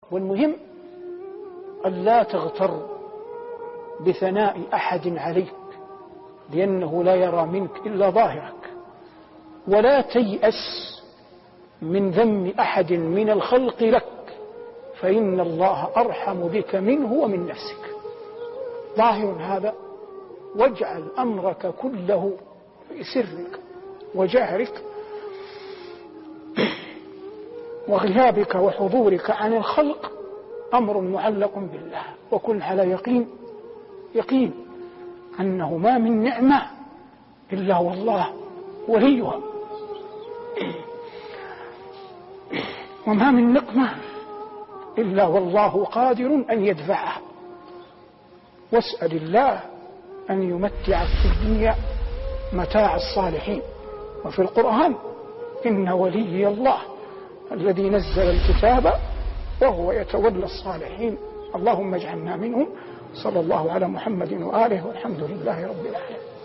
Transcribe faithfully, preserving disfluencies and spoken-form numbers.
والمهم أن لا تغتر بثناء أحد عليك، لأنه لا يرى منك إلا ظاهرك، ولا تيأس من ذم أحد من الخلق لك، فإن الله أرحم بك منه ومن نفسك. ظاهر هذا، واجعل أمرك كله في سرك وجهرك وغيابك وحضورك عن الخلق أمر معلق بالله، وكن على يقين يقين أنه ما من نعمة إلا والله وليها، وما من نقمة إلا والله قادر أن يدفعها. واسأل الله أن يمتعك في الدنيا متاع الصالحين. وفي القرآن: إن ولي الله الذي نزل الكتاب وهو يتولى الصالحين. اللهم اجعلنا منهم. صلى الله على محمد وآله، والحمد لله رب العالمين.